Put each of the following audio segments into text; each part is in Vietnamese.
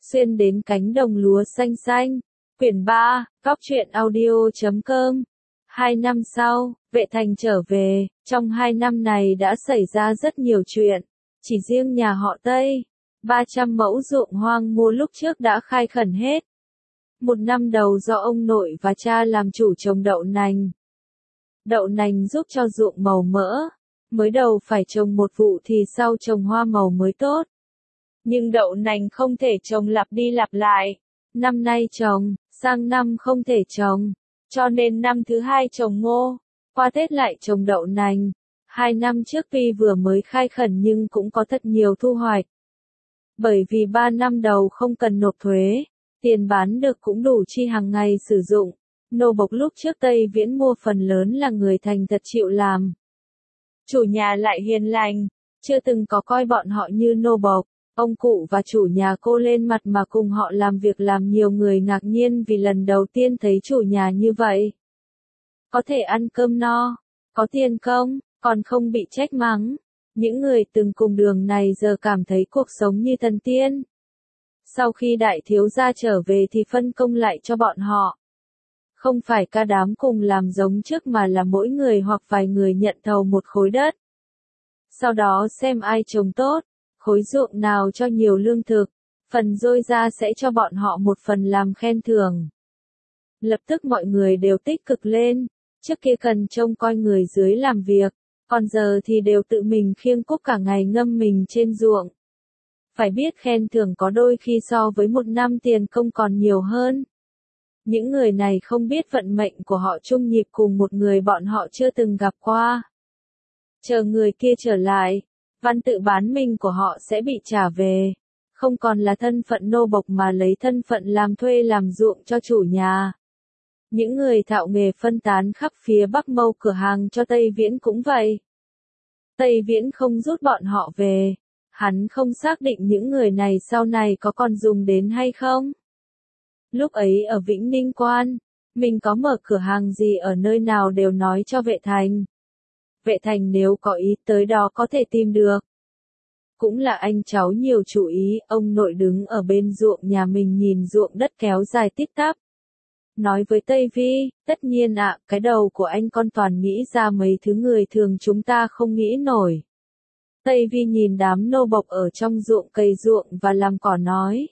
xuyên đến cánh đồng lúa xanh xanh. Quyển 3, Góc truyện audio.com. 2 năm sau, Vệ Thành trở về, trong 2 năm này đã xảy ra rất nhiều chuyện, chỉ riêng nhà họ Tây, 300 mẫu ruộng hoang mua lúc trước đã khai khẩn hết. Một năm đầu do ông nội và cha làm chủ trồng đậu nành. Đậu nành giúp cho ruộng màu mỡ, mới đầu phải trồng một vụ thì sau trồng hoa màu mới tốt. Nhưng đậu nành không thể trồng lặp đi lặp lại, năm nay trồng, sang năm không thể trồng, cho nên năm thứ hai trồng ngô, qua Tết lại trồng đậu nành. 2 năm trước tuy vừa mới khai khẩn nhưng cũng có thật nhiều thu hoạch. Bởi vì 3 năm đầu không cần nộp thuế, tiền bán được cũng đủ chi hàng ngày sử dụng. Nô bộc lúc trước Tây Viễn mua phần lớn là người thành thật chịu làm. Chủ nhà lại hiền lành, chưa từng có coi bọn họ như nô bộc. Ông cụ và chủ nhà cô lên mặt mà cùng họ làm việc, làm nhiều người ngạc nhiên vì lần đầu tiên thấy chủ nhà như vậy. Có thể ăn cơm no, có tiền công, còn không bị trách mắng. Những người từng cùng đường này giờ cảm thấy cuộc sống như thần tiên. Sau khi đại thiếu gia trở về thì phân công lại cho bọn họ. Không phải cả đám cùng làm giống trước mà là mỗi người hoặc vài người nhận thầu một khối đất. Sau đó xem ai trồng tốt, khối ruộng nào cho nhiều lương thực, phần dôi ra sẽ cho bọn họ một phần làm khen thưởng. Lập tức mọi người đều tích cực lên, trước kia cần trông coi người dưới làm việc, còn giờ thì đều tự mình khiêng cuốc cả ngày ngâm mình trên ruộng. Phải biết khen thưởng có đôi khi so với một năm tiền công còn nhiều hơn. Những người này không biết vận mệnh của họ chung nhịp cùng một người bọn họ chưa từng gặp qua. Chờ người kia trở lại, văn tự bán mình của họ sẽ bị trả về, không còn là thân phận nô bộc mà lấy thân phận làm thuê làm ruộng cho chủ nhà. Những người thạo nghề phân tán khắp phía Bắc Mâu cửa hàng cho Tây Viễn cũng vậy. Tây Viễn không rút bọn họ về, hắn không xác định những người này sau này có còn dùng đến hay không. Lúc ấy ở Vĩnh Ninh Quan, mình có mở cửa hàng gì ở nơi nào đều nói cho Vệ Thành. Vệ Thành nếu có ý tới đó có thể tìm được. Cũng là anh cháu nhiều chủ ý, ông nội đứng ở bên ruộng nhà mình nhìn ruộng đất kéo dài tít tắp. Nói với Tây Vi, tất nhiên ạ, cái đầu của anh con toàn nghĩ ra mấy thứ người thường chúng ta không nghĩ nổi. Tây Vi nhìn đám nô bộc ở trong ruộng cày ruộng và làm cỏ nói.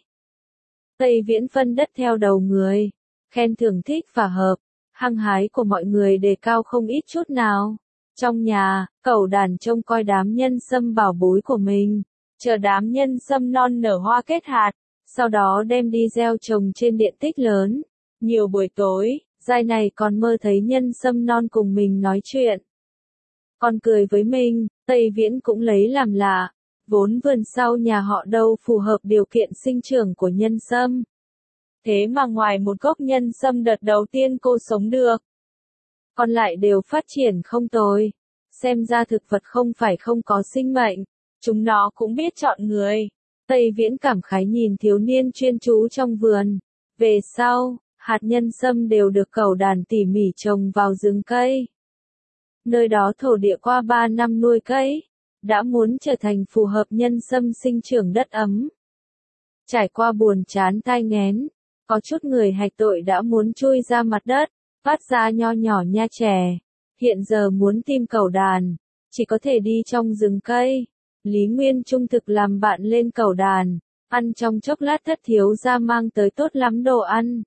Tây Viễn phân đất theo đầu người, khen thưởng thích và hợp, hăng hái của mọi người đề cao không ít chút nào. Trong nhà, Cẩu Đàn trông coi đám nhân sâm bảo bối của mình, chờ đám nhân sâm non nở hoa kết hạt, sau đó đem đi gieo trồng trên diện tích lớn. Nhiều buổi tối, giai này còn mơ thấy nhân sâm non cùng mình nói chuyện. Còn cười với mình, Tây Viễn cũng lấy làm lạ, vốn vườn sau nhà họ đâu phù hợp điều kiện sinh trưởng của nhân sâm. Thế mà ngoài một gốc nhân sâm đợt đầu tiên cô sống được, còn lại đều phát triển không tồi. Xem ra thực vật không phải không có sinh mệnh, chúng nó cũng biết chọn người. Tây Viễn cảm khái nhìn thiếu niên chuyên chú trong vườn. Về sau, hạt nhân sâm đều được Cẩu Đàn tỉ mỉ trồng vào rừng cây. Nơi đó thổ địa qua 3 năm nuôi cây, đã muốn trở thành phù hợp nhân sâm sinh trưởng đất ấm. Trải qua buồn chán tai nghén, có chút người hạch tội đã muốn chui ra mặt đất, phát ra nho nhỏ nha trẻ. Hiện giờ muốn tìm Cẩu Đàn, chỉ có thể đi trong rừng cây. Lý Nguyên trung thực làm bạn lên Cẩu Đàn, ăn trong chốc lát thất thiếu gia mang tới tốt lắm đồ ăn.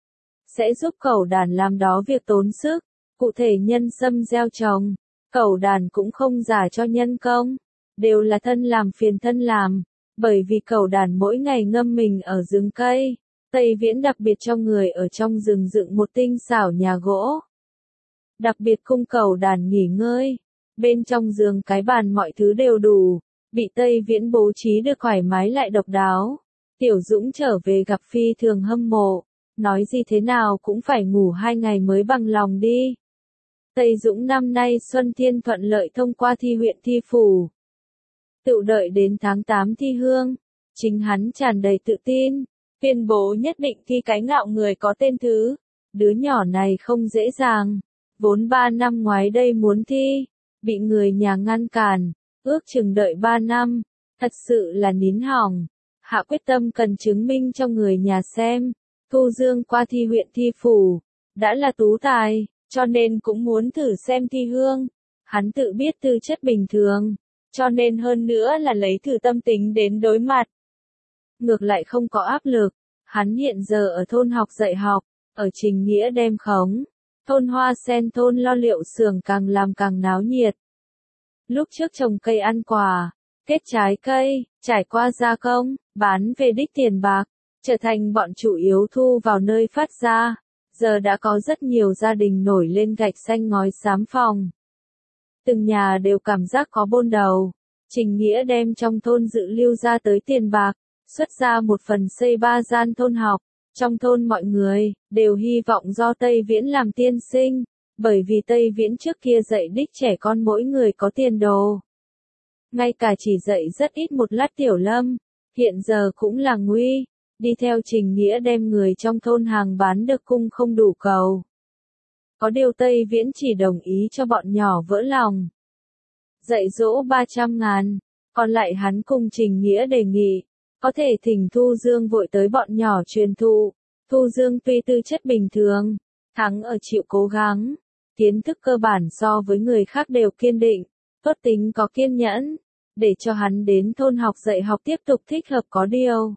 Sẽ giúp Cẩu Đàn làm đó việc tốn sức, cụ thể nhân sâm gieo trồng, Cẩu Đàn cũng không giả cho nhân công, đều là thân làm phiền thân làm, bởi vì Cẩu Đàn mỗi ngày ngâm mình ở rừng cây. Tây Viễn đặc biệt cho người ở trong rừng dựng một tinh xảo nhà gỗ. Đặc biệt cung Cẩu Đàn nghỉ ngơi, bên trong giường cái bàn mọi thứ đều đủ, bị Tây Viễn bố trí được thoải mái lại độc đáo. Tiểu Dũng trở về gặp phi thường hâm mộ, nói gì thế nào cũng phải ngủ 2 ngày mới bằng lòng đi. Tây Dũng năm nay Xuân Thiên thuận lợi thông qua thi huyện thi phủ. Tự đợi đến tháng 8 thi hương, chính hắn tràn đầy tự tin, tuyên bố nhất định thi cái ngạo người có tên thứ. Đứa nhỏ này không dễ dàng, vốn 3 năm ngoái đây muốn thi, bị người nhà ngăn cản, ước chừng đợi 3 năm, thật sự là nín hỏng. hạ quyết tâm cần chứng minh cho người nhà xem, Thu Dương qua thi huyện thi phủ, đã là tú tài, cho nên cũng muốn thử xem thi hương. Hắn tự biết tư chất bình thường, cho nên hơn nữa là lấy thử tâm tính đến đối mặt. Ngược lại không có áp lực, hắn hiện giờ ở thôn học dạy học, ở Trình Nghĩa đem khống. Thôn Hoa Sen thôn lo liệu xưởng càng làm càng náo nhiệt. Lúc trước trồng cây ăn quả, kết trái cây, trải qua gia công, bán về đích tiền bạc, trở thành bọn chủ yếu thu vào nơi phát ra. Giờ đã có rất nhiều gia đình nổi lên gạch xanh ngói xám phòng. Từng nhà đều cảm giác có bôn đầu. Trình Nghĩa đem trong thôn dự lưu ra tới tiền bạc, xuất ra một phần xây 3 gian thôn học. Trong thôn mọi người đều hy vọng do Tây Viễn làm tiên sinh, bởi vì Tây Viễn trước kia dạy đích trẻ con mỗi người có tiền đồ. Ngay cả chỉ dạy rất ít một lát tiểu lâm, hiện giờ cũng là nguy, đi theo Trình Nghĩa đem người trong thôn hàng bán được cung không đủ cầu. Có điều Tây Viễn chỉ đồng ý cho bọn nhỏ vỡ lòng. Dạy dỗ 300.000, còn lại hắn cùng Trình Nghĩa đề nghị, có thể thỉnh Thu Dương vội tới bọn nhỏ truyền thụ. Thu Dương tuy tư chất bình thường, thắng ở chịu cố gắng, kiến thức cơ bản so với người khác đều kiên định, tốt tính có kiên nhẫn, để cho hắn đến thôn học dạy học tiếp tục thích hợp có điều.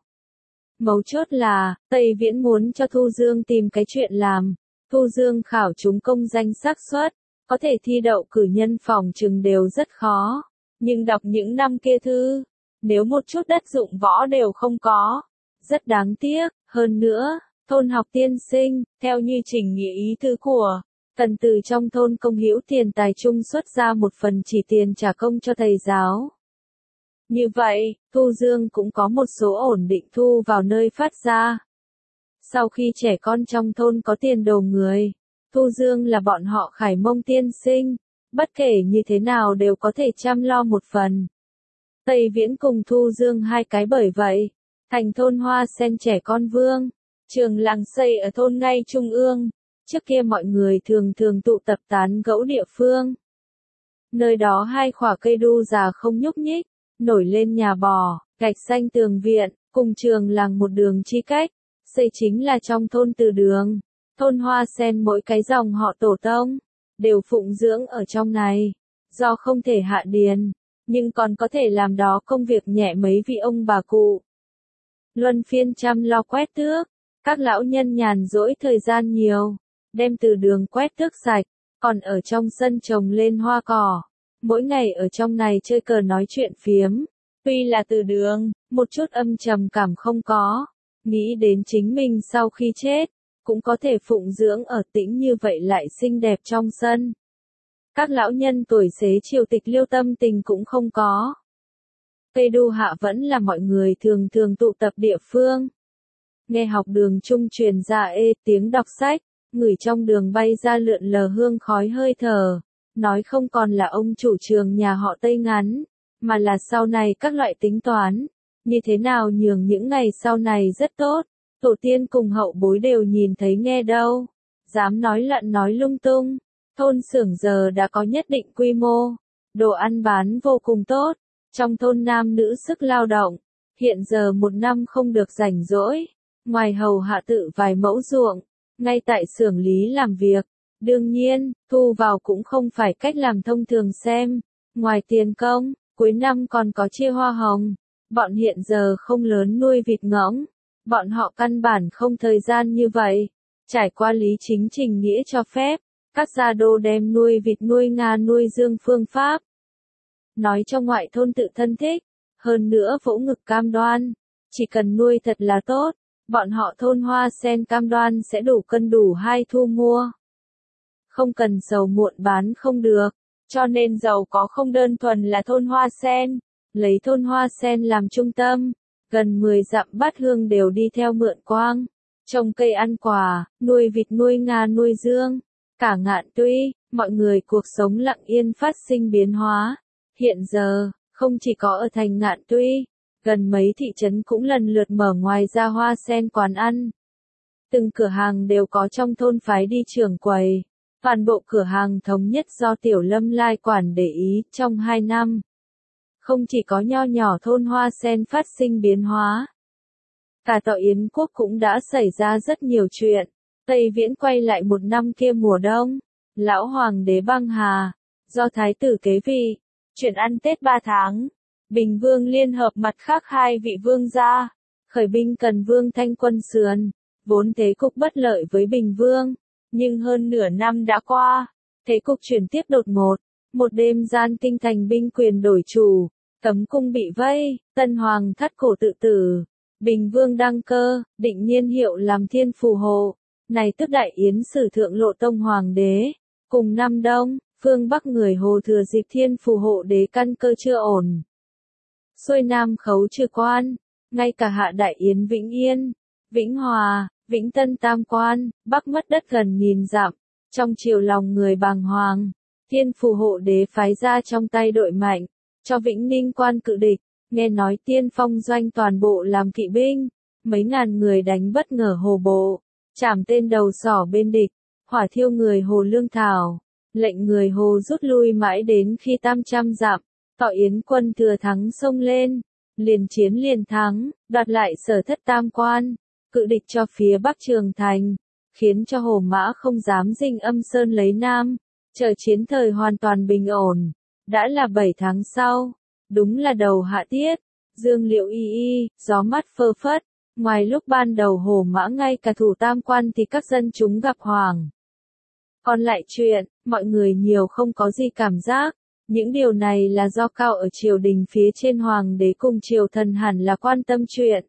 Mấu chốt là, Tây Viễn muốn cho Thu Dương tìm cái chuyện làm, Thu Dương khảo trúng công danh xác suất, có thể thi đậu cử nhân phòng chừng đều rất khó, nhưng đọc những năm kia thư, nếu một chút đất dụng võ đều không có, rất đáng tiếc. Hơn nữa, thôn học tiên sinh, theo như Trình Nghĩa ý thư của, cần từ trong thôn công hữu tiền tài trung xuất ra một phần chỉ tiền trả công cho thầy giáo. Như vậy, Thu Dương cũng có một số ổn định thu vào nơi phát ra. Sau khi trẻ con trong thôn có tiền đồ người, Thu Dương là bọn họ khải mông tiên sinh, bất kể như thế nào đều có thể chăm lo một phần. Tây Viễn cùng Thu Dương hai cái bởi vậy, thành thôn Hoa Sen trẻ con vương, trường làng xây ở thôn ngay trung ương, trước kia mọi người thường thường tụ tập tán gẫu địa phương. Nơi đó hai khỏa cây đu già không nhúc nhích, nổi lên nhà bò, gạch xanh tường viện, cùng trường làng một đường chi cách, xây chính là trong thôn từ đường. Thôn Hoa Sen mỗi cái dòng họ tổ tông, đều phụng dưỡng ở trong này, do không thể hạ điền, nhưng còn có thể làm đó công việc nhẹ mấy vị ông bà cụ. Luân phiên chăm lo quét tước, các lão nhân nhàn rỗi thời gian nhiều, đem từ đường quét tước sạch, còn ở trong sân trồng lên hoa cỏ. Mỗi ngày ở trong này chơi cờ nói chuyện phiếm, tuy là từ đường, một chút âm trầm cảm không có, nghĩ đến chính mình sau khi chết, cũng có thể phụng dưỡng ở tĩnh như vậy lại xinh đẹp trong sân. Các lão nhân tuổi xế chiều tịch liêu tâm tình cũng không có. Cây đu hạ vẫn là mọi người thường thường tụ tập địa phương. Nghe học đường trung truyền ra tiếng đọc sách, người trong đường bay ra lượn lờ hương khói hơi thở, nói không còn là ông chủ trường nhà họ Tây ngắn, mà là sau này các loại tính toán, như thế nào nhường những ngày sau này rất tốt, tổ tiên cùng hậu bối đều nhìn thấy nghe đâu, dám nói lận nói lung tung. Thôn xưởng giờ đã có nhất định quy mô, đồ ăn bán vô cùng tốt, trong thôn nam nữ sức lao động, hiện giờ một năm không được rảnh rỗi, ngoài hầu hạ tự vài mẫu ruộng, ngay tại xưởng lý làm việc, đương nhiên, thu vào cũng không phải cách làm thông thường xem, ngoài tiền công, cuối năm còn có chia hoa hồng, bọn hiện giờ không lớn nuôi vịt ngỗng, bọn họ căn bản không thời gian như vậy, trải qua lý chính Trình Nghĩa cho phép. Các gia đô đem nuôi vịt nuôi Nga nuôi dương phương pháp. Nói cho ngoại thôn tự thân thích, hơn nữa vỗ ngực cam đoan, chỉ cần nuôi thật là tốt, bọn họ thôn Hoa Sen cam đoan sẽ đủ cân đủ hai thu mua. Không cần dầu muộn bán không được, cho nên giàu có không đơn thuần là thôn Hoa Sen, lấy thôn Hoa Sen làm trung tâm, gần 10 dặm bát hương đều đi theo mượn quang, trồng cây ăn quả, nuôi vịt nuôi Nga nuôi dương. Cả Ngạn Tuy, mọi người cuộc sống lặng yên phát sinh biến hóa. Hiện giờ, không chỉ có ở thành Ngạn Tuy, gần mấy thị trấn cũng lần lượt mở ngoài ra Hoa Sen quán ăn. Từng cửa hàng đều có trong thôn phái đi trưởng quầy. Toàn bộ cửa hàng thống nhất do Tiểu Lâm lai quản để ý trong 2 năm. Không chỉ có nho nhỏ thôn Hoa Sen phát sinh biến hóa, Cả Tọa Yến quốc cũng đã xảy ra rất nhiều chuyện. Tây Viễn quay lại một năm kia mùa đông. Lão hoàng đế băng hà. Do thái tử kế vị. Chuyện ăn Tết 3 tháng. Bình Vương liên hợp mặt khác hai vị vương gia. Khởi binh cần Vương Thanh quân sườn. Vốn thế cục bất lợi với Bình Vương. Nhưng hơn nửa năm đã qua. Thế cục chuyển tiếp đột ngột. Một đêm gian kinh thành binh quyền đổi chủ. Cấm cung bị vây. Tân hoàng thắt cổ tự tử. Bình Vương đăng cơ. Định niên hiệu làm thiên phù hộ. Này tức Đại Yến sử thượng Lộ Tông hoàng đế. Cùng năm đông. Phương Bắc người Hồ thừa dịp thiên phù hộ đế căn cơ chưa ổn. Xuôi Nam khấu trừ quan. Ngay cả hạ Đại Yến Vĩnh Yên. Vĩnh Hòa. Vĩnh Tân tam quan. Bắc mất đất gần 1000 dặm. Trong triều lòng người bàng hoàng. Thiên phù hộ đế phái ra trong tay đội mạnh. Cho Vĩnh Ninh quan cự địch. Nghe nói Tiên Phong doanh toàn bộ làm kỵ binh. Mấy ngàn người đánh bất ngờ Hồ bộ. Chảm tên đầu sỏ bên địch. Hỏa thiêu người Hồ lương thảo. Lệnh người Hồ rút lui mãi đến khi 800 dặm. Tọa Yến quân thừa thắng xông lên. Liền chiến liền thắng. Đoạt lại Sở Thất tam quan. Cự địch cho phía Bắc Trường Thành. Khiến cho Hồ Mã không dám dinh Âm Sơn lấy Nam. Chờ chiến thời hoàn toàn bình ổn. Đã là 7 tháng sau. Đúng là đầu hạ tiết. Dương liệu y y, gió mát phơ phất. Ngoài lúc ban đầu Hồ Mã ngay cả thủ tam quan thì các dân chúng gặp hoàng. Còn lại chuyện, mọi người nhiều không có gì cảm giác. Những điều này là do cao ở triều đình phía trên hoàng đế cùng triều thần hẳn là quan tâm chuyện.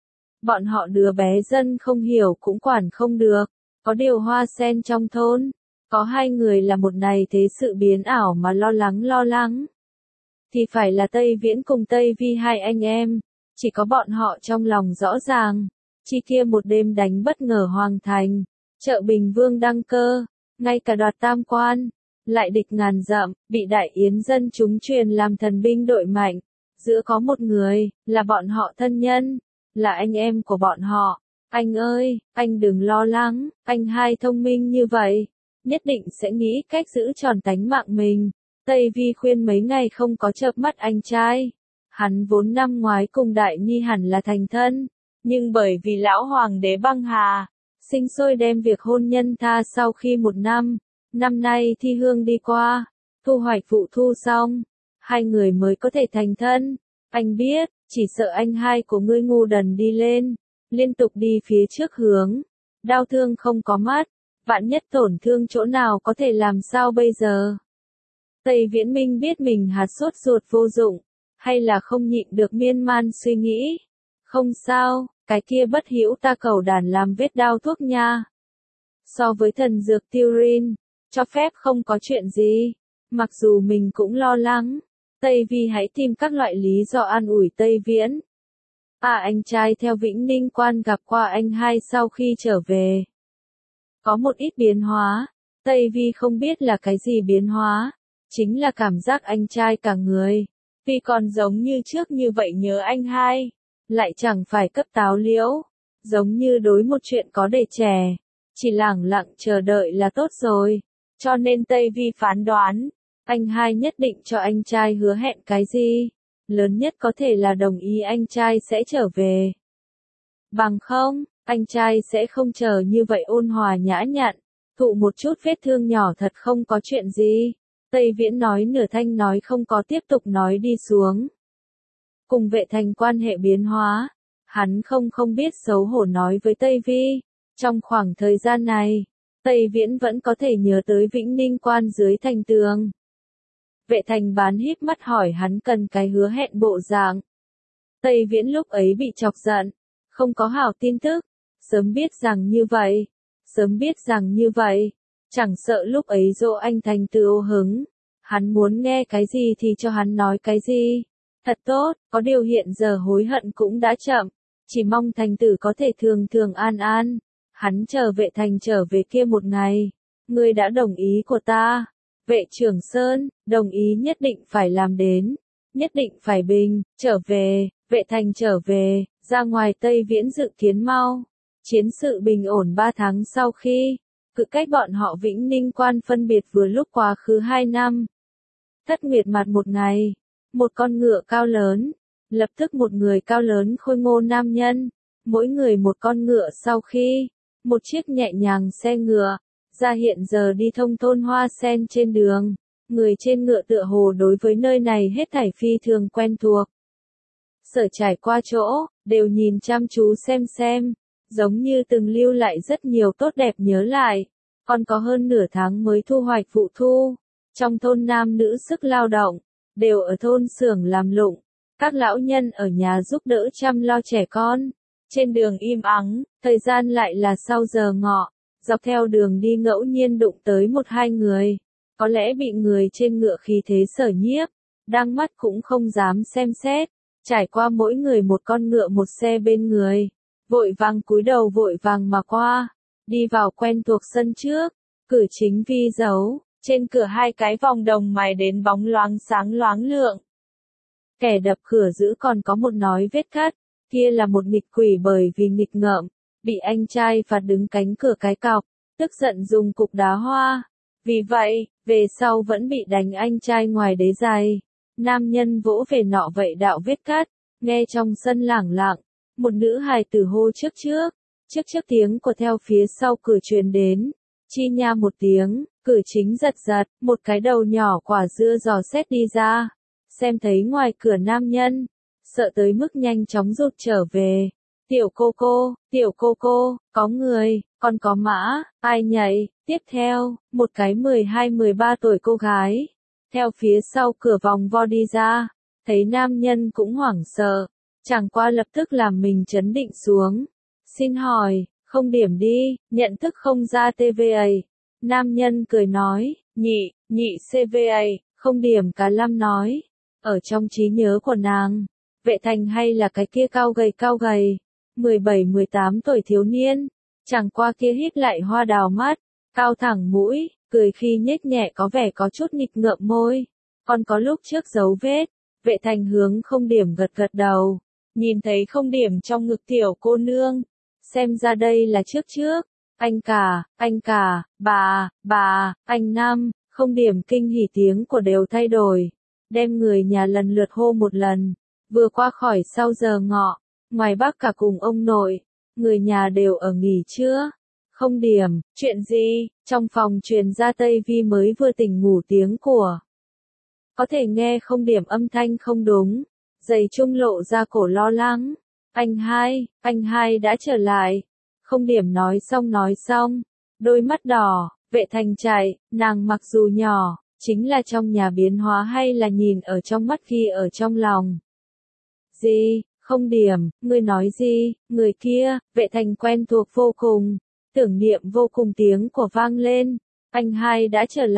Bọn họ đứa bé dân không hiểu cũng quản không được. Có điều Hoa Sen trong thôn. Có hai người là một này thế sự biến ảo mà lo lắng. Thì phải là Tây Viễn cùng Tây Vi hai anh em. Chỉ có bọn họ trong lòng rõ ràng. Chi kia một đêm đánh bất ngờ hoàng thành. Trợ Bình Vương đăng cơ. Ngay cả đoạt tam quan. Lại địch ngàn dặm. Bị Đại Yến dân chúng truyền làm thần binh đội mạnh. Giữa có một người. Là bọn họ thân nhân. Là anh em của bọn họ. Anh ơi, anh đừng lo lắng. Anh hai thông minh như vậy. Nhất định sẽ nghĩ cách giữ tròn tánh mạng mình. Tây Vi khuyên mấy ngày không có chợp mắt anh trai. Hắn vốn năm ngoái cùng Đại Nhi hẳn là thành thân. Nhưng bởi vì lão hoàng đế băng hà. Sinh sôi đem việc hôn nhân tha sau khi một năm. Năm nay thi hương đi qua. Thu hoạch vụ thu xong. Hai người mới có thể thành thân. Anh biết, chỉ sợ anh hai của ngươi ngu đần đi lên. Liên tục đi phía trước hướng. Đau thương không có mắt. Vạn nhất tổn thương chỗ nào có thể làm sao bây giờ? Tây Viễn Minh biết mình hạt sốt ruột vô dụng. Hay là không nhịn được miên man suy nghĩ. Không sao, cái kia bất hữu ta cầu đàn làm vết đau thuốc nha. So với thần dược tiêu rin. Cho phép không có chuyện gì. Mặc dù mình cũng lo lắng. Tây Vi hãy tìm các loại lý do an ủi Tây Viễn. Anh trai theo Vĩnh Ninh quan gặp qua anh hai sau khi trở về. Có một ít biến hóa. Tây Vi không biết là cái gì biến hóa. Chính là cảm giác anh trai cả người. Vì còn giống như trước như vậy nhớ anh hai. Lại chẳng phải cấp táo liễu. Giống như đối một chuyện có để trẻ. Chỉ lẳng lặng chờ đợi là tốt rồi. Cho nên Tây Vi phán đoán. Anh hai nhất định cho anh trai hứa hẹn cái gì. Lớn nhất có thể là đồng ý anh trai sẽ trở về. Bằng không, anh trai sẽ không chờ như vậy ôn hòa nhã nhặn. Thụ một chút vết thương nhỏ thật không có chuyện gì. Tây Viễn nói nửa thanh nói không có tiếp tục nói đi xuống. Cùng Vệ Thành quan hệ biến hóa. Hắn không biết xấu hổ nói với Tây Vi. Trong khoảng thời gian này, Tây Viễn vẫn có thể nhớ tới Vĩnh Ninh quan dưới thành tường. Vệ Thành bán híp mắt hỏi hắn cần cái hứa hẹn bộ dạng. Tây Viễn lúc ấy bị chọc giận. Không có hảo tin tức. Sớm biết rằng như vậy. Chẳng sợ lúc ấy dỗ anh Thành từ ô hứng. Hắn muốn nghe cái gì thì cho hắn nói cái gì. Thật tốt, có điều hiện giờ hối hận cũng đã chậm. Chỉ mong Thành tử có thể thường thường an an. Hắn chờ Vệ Thành trở về kia một ngày. Ngươi đã đồng ý của ta. Vệ Trường Sơn, đồng ý nhất định phải làm đến. Nhất định phải bình, trở về, Vệ Thành trở về, ra ngoài Tây Viễn dự kiến mau. Chiến sự bình ổn 3 tháng sau khi, cự cách bọn họ Vĩnh Ninh quan phân biệt vừa lúc quá khứ 2 năm. Thất Nguyệt mặt một ngày, một con ngựa cao lớn, lập tức một người cao lớn khôi ngô nam nhân, mỗi người một con ngựa sau khi, một chiếc nhẹ nhàng xe ngựa, ra hiện giờ đi thông thôn hoa sen trên đường, người trên ngựa tựa hồ đối với nơi này hết thảy phi thường quen thuộc. Sở trải qua chỗ, đều nhìn chăm chú xem, giống như từng lưu lại rất nhiều tốt đẹp nhớ lại, còn có hơn nửa tháng mới thu hoạch vụ thu, trong thôn nam nữ sức lao động, đều ở thôn xưởng làm lụng, các lão nhân ở nhà giúp đỡ chăm lo trẻ con, trên đường im ắng, thời gian lại là sau giờ ngọ, dọc theo đường đi ngẫu nhiên đụng tới một hai người, có lẽ bị người trên ngựa khí thế sở nhiếp, đang mắt cũng không dám xem xét, trải qua mỗi người một con ngựa một xe bên người, vội vàng cúi đầu vội vàng mà qua, đi vào quen thuộc sân trước, cửa chính vi dấu, trên cửa hai cái vòng đồng mài đến bóng loáng sáng loáng lượng. Kẻ đập cửa giữ còn có một nói vết cắt, kia là một nghịch quỷ bởi vì nghịch ngợm, bị anh trai phạt đứng cánh cửa cái cọc, tức giận dùng cục đá hoa. Vì vậy, về sau vẫn bị đánh anh trai ngoài đế giày. Nam nhân vỗ về nọ vậy đạo vết cắt, nghe trong sân lảng lặng, một nữ hài tử hô trước tiếng của theo phía sau cửa truyền đến, chi nha một tiếng, cửa chính giật giật, một cái đầu nhỏ quả dưa dò xét đi ra, xem thấy ngoài cửa nam nhân, sợ tới mức nhanh chóng rụt trở về. Tiểu cô cô, có người, còn có mã, ai nhảy, tiếp theo, một cái 12-13 tuổi cô gái, theo phía sau cửa vòng vo đi ra, thấy nam nhân cũng hoảng sợ, chẳng qua lập tức làm mình trấn định xuống. Xin hỏi, không điểm đi, nhận thức không ra TVA. Nam nhân cười nói, nhị CVA, không điểm cả Lâm nói. Ở trong trí nhớ của nàng, Vệ Thành hay là cái kia cao gầy, 17-18 tuổi thiếu niên, chẳng qua kia hít lại hoa đào mắt, cao thẳng mũi, cười khi nhếch nhẹ có vẻ có chút nghịch ngợm môi, còn có lúc trước dấu vết. Vệ Thành hướng không điểm gật đầu, nhìn thấy không điểm trong ngực tiểu cô nương, xem ra đây là trước, anh cả, bà, anh Năm, không điểm kinh hỉ tiếng của đều thay đổi, đem người nhà lần lượt hô một lần, vừa qua khỏi sau giờ ngọ, ngoài bác cả cùng ông nội, người nhà đều ở nghỉ trưa. Không điểm, chuyện gì, trong phòng truyền ra Tây Vi mới vừa tỉnh ngủ tiếng của. Có thể nghe không điểm âm thanh không đúng, giày trung lộ ra cổ lo lắng. Anh hai đã trở lại. Không điểm nói xong, đôi mắt đỏ, Vệ Thành chạy, nàng mặc dù nhỏ, chính là trong nhà biến hóa hay là nhìn ở trong mắt ghi ở trong lòng. Gì, không điểm, ngươi nói gì, người kia, Vệ Thành quen thuộc vô cùng, tưởng niệm vô cùng tiếng của vang lên. Anh hai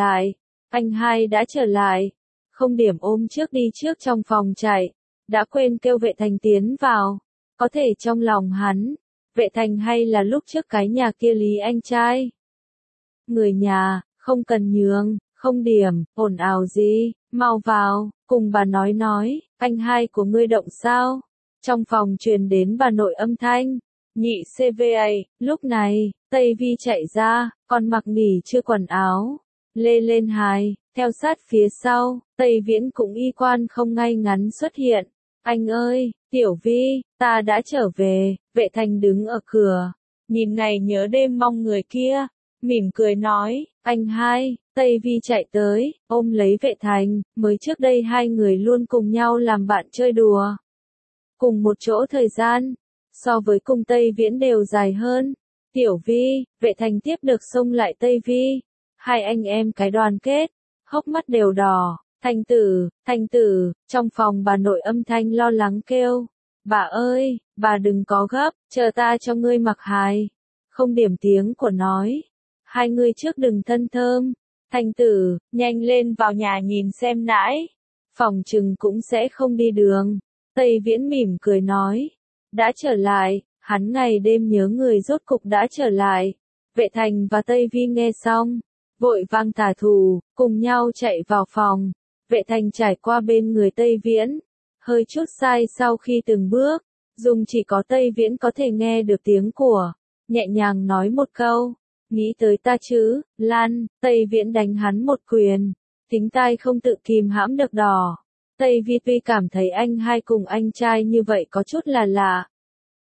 đã trở lại. Không điểm ôm trước đi trước trong phòng chạy, đã quên kêu Vệ Thành tiến vào. Có thể trong lòng hắn, Vệ Thành hay là lúc trước cái nhà kia lý anh trai. Người nhà, không cần nhường, không điểm, ồn ào gì, mau vào, cùng bà nói, anh hai của ngươi động sao? Trong phòng truyền đến bà nội âm thanh, nhị CVA, lúc này, Tây Vi chạy ra, còn mặc nghỉ chưa quần áo, lê lên hài, theo sát phía sau, Tây Viễn cũng y quan không ngay ngắn xuất hiện. Anh ơi, Tiểu Vi, ta đã trở về. Vệ Thành đứng ở cửa, nhìn ngày nhớ đêm mong người kia, mỉm cười nói, anh hai. Tây Vi chạy tới, ôm lấy Vệ Thành, mới trước đây hai người luôn cùng nhau làm bạn chơi đùa. Cùng một chỗ thời gian, so với cùng Tây Viễn đều dài hơn. Tiểu Vi, Vệ Thành tiếp được xông lại Tây Vi, hai anh em cái đoàn kết, hốc mắt đều đỏ. Thành tử, trong phòng bà nội âm thanh lo lắng kêu, bà ơi, bà đừng có gấp, chờ ta cho ngươi mặc hài. Không điểm tiếng của nói, hai ngươi trước đừng thân thơm. Thành tử, nhanh lên vào nhà nhìn xem nãi, phòng trừng cũng sẽ không đi đường. Tây Viễn mỉm cười nói, đã trở lại, hắn ngày đêm nhớ người rốt cục đã trở lại. Vệ Thành và Tây Vi nghe xong, vội vàng thả thù, cùng nhau chạy vào phòng. Vệ Thành trải qua bên người Tây Viễn, hơi chút sai sau khi từng bước, dùng chỉ có Tây Viễn có thể nghe được tiếng của, nhẹ nhàng nói một câu, nghĩ tới ta chứ, Lan. Tây Viễn đánh hắn một quyền, tính tai không tự kìm hãm được đỏ. Tây Vi tuy cảm thấy anh hai cùng anh trai như vậy có chút là lạ,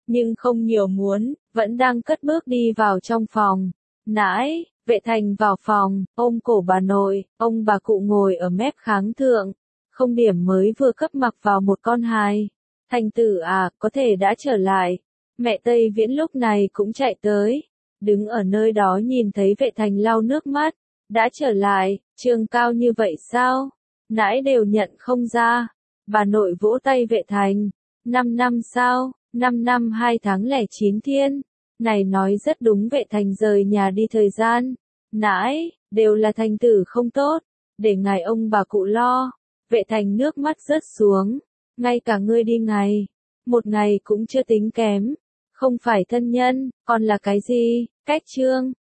nhưng không nhiều muốn, vẫn đang cất bước đi vào trong phòng. Nãi, Vệ Thành vào phòng, ôm cổ bà nội, ông bà cụ ngồi ở mép kháng thượng, không điểm mới vừa cấp mặc vào một con hài. Thành tử à, có thể đã trở lại. Mẹ Tây Viễn lúc này cũng chạy tới, đứng ở nơi đó nhìn thấy Vệ Thành lau nước mắt. Đã trở lại, trường cao như vậy sao? Nãi đều nhận không ra. Bà nội vỗ tay Vệ Thành. 5 năm sao? 5 năm 2 tháng lẻ 9 thiên. Này nói rất đúng, Vệ Thành rời nhà đi thời gian. Nãi, đều là thành tử không tốt. Để ngài ông bà cụ lo. Vệ Thành nước mắt rớt xuống. Ngay cả ngươi đi ngày. Một ngày cũng chưa tính kém. Không phải thân nhân, còn là cái gì? Cách trương.